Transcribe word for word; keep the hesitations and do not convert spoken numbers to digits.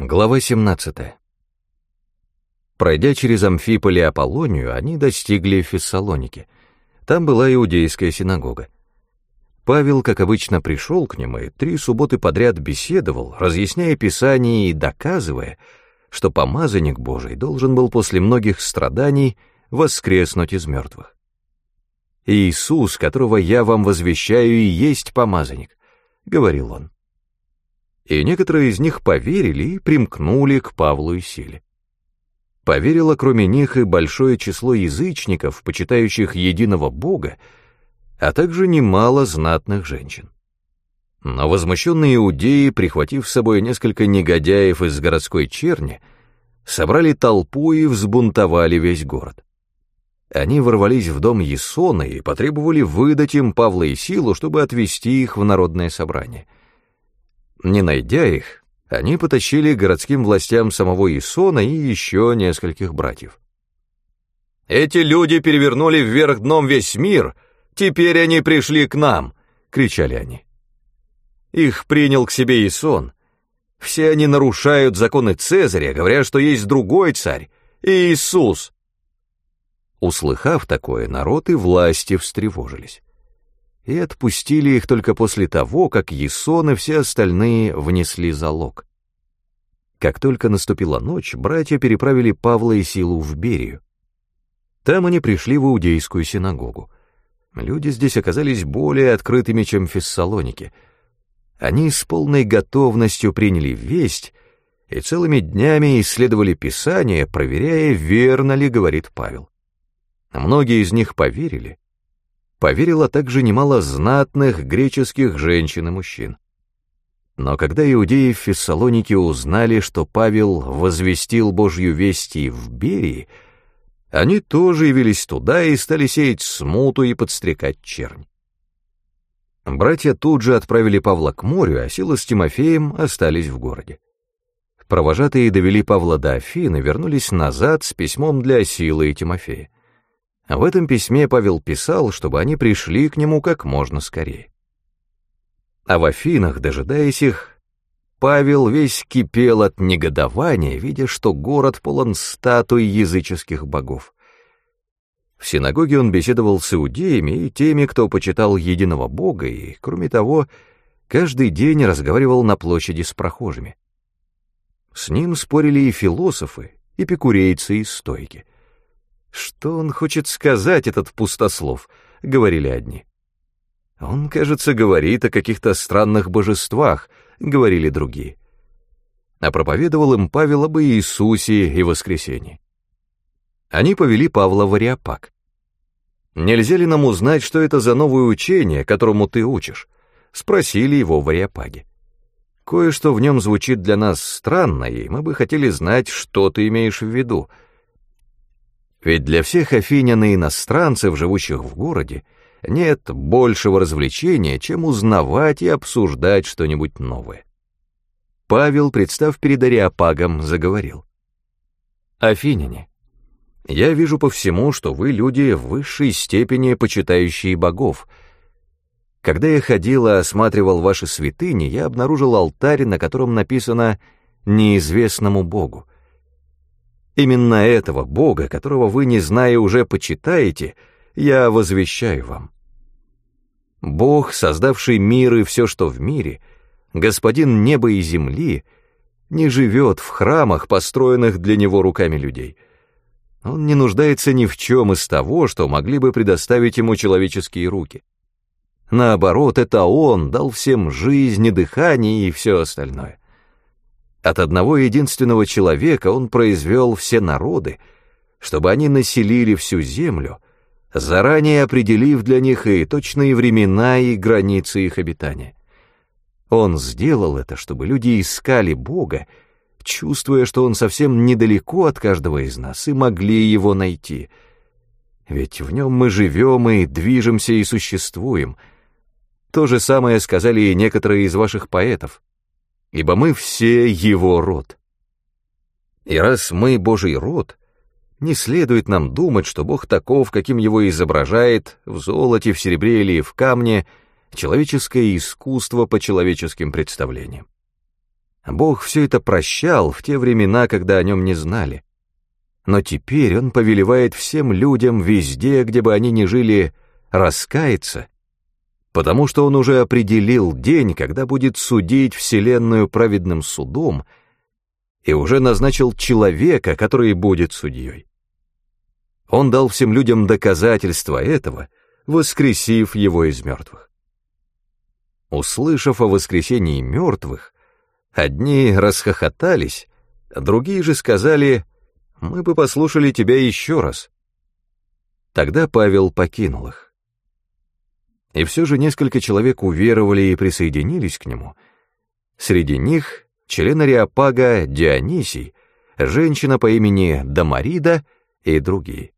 Глава семнадцатая. Пройдя через Амфиполь и Аполлонию, они достигли Фессалоники. Там была иудейская синагога. Павел, как обычно, пришел к ним и три субботы подряд беседовал, разъясняя Писание и доказывая, что помазанник Божий должен был после многих страданий воскреснуть из мертвых. «Иисус, которого я вам возвещаю, и есть помазанник», — говорил он. И некоторые из них поверили и примкнули к Павлу и Силе. Поверило кроме них и большое число язычников, почитающих единого Бога, а также немало знатных женщин. Но возмущенные иудеи, прихватив с собой несколько негодяев из городской черни, собрали толпу и взбунтовали весь город. Они ворвались в дом Ясона и потребовали выдать им Павла и Силу, чтобы отвести их в народное собрание. Не найдя их, они потащили к городским властям самого Ясона и еще нескольких братьев. «Эти люди перевернули вверх дном весь мир, теперь они пришли к нам!» — кричали они. Их принял к себе Ясон. Все они нарушают законы Цезаря, говоря, что есть другой царь, Иисус. Услыхав такое, народ и власти встревожились. И отпустили их только после того, как Ясон и все остальные внесли залог. Как только наступила ночь, братья переправили Павла и Силу в Берию. Там они пришли в иудейскую синагогу. Люди здесь оказались более открытыми, чем в Фессалонике. Они с полной готовностью приняли весть и целыми днями исследовали Писание, проверяя, верно ли говорит Павел. Многие из них поверили. Поверило также немало знатных греческих женщин и мужчин. Но когда иудеи в Фессалонике узнали, что Павел возвестил Божью весть и в Берии, они тоже явились туда и стали сеять смуту и подстрекать чернь. Братья тут же отправили Павла к морю, а Сила с Тимофеем остались в городе. Провожатые довели Павла до Афин и вернулись назад с письмом для Силы и Тимофея. В этом письме Павел писал, чтобы они пришли к нему как можно скорее. А в Афинах, дожидаясь их, Павел весь кипел от негодования, видя, что город полон статуй языческих богов. В синагоге он беседовал с иудеями и теми, кто почитал единого Бога, и, кроме того, каждый день разговаривал на площади с прохожими. С ним спорили и философы, и эпикурейцы, и стойки. «Что он хочет сказать, этот пустослов?» — говорили одни. «Он, кажется, говорит о каких-то странных божествах», — говорили другие. А проповедовал им Павел об Иисусе и воскресении. Они повели Павла в Ареопаг. «Нельзя ли нам узнать, что это за новое учение, которому ты учишь?» — спросили его в Ареопаге. «Кое-что в нем звучит для нас странно, и мы бы хотели знать, что ты имеешь в виду. Ведь для всех афинян и иностранцев, живущих в городе, нет большего развлечения, чем узнавать и обсуждать что-нибудь новое». Павел, представ перед Ареопагом, заговорил. «Афиняне, я вижу по всему, что вы люди в высшей степени почитающие богов. Когда я ходил и осматривал ваши святыни, я обнаружил алтарь, на котором написано «Неизвестному Богу». Именно этого Бога, которого вы, не зная, уже почитаете, я возвещаю вам. Бог, создавший мир и все, что в мире, Господин неба и земли, не живет в храмах, построенных для Него руками людей. Он не нуждается ни в чем из того, что могли бы предоставить Ему человеческие руки. Наоборот, это Он дал всем жизнь и дыхание и все остальное. От одного единственного человека Он произвел все народы, чтобы они населили всю землю, заранее определив для них и точные времена и границы их обитания. Он сделал это, чтобы люди искали Бога, чувствуя, что Он совсем недалеко от каждого из нас, и могли Его найти. Ведь в Нем мы живем и движемся и существуем. То же самое сказали и некоторые из ваших поэтов. Ибо мы все Его род. И раз мы Божий род, не следует нам думать, что Бог таков, каким Его изображает в золоте, в серебре или в камне человеческое искусство по человеческим представлениям. Бог все это прощал в те времена, когда о нем не знали. Но теперь он повелевает всем людям везде, где бы они ни жили, раскаяться, потому что он уже определил день, когда будет судить вселенную праведным судом, и уже назначил человека, который будет судьей. Он дал всем людям доказательства этого, воскресив его из мертвых. Услышав о воскресении мертвых, одни расхохотались, а другие же сказали: «Мы бы послушали тебя еще раз». Тогда Павел покинул их. И все же несколько человек уверовали и присоединились к нему. Среди них член Ареопага Дионисий, женщина по имени Дамарида и другие.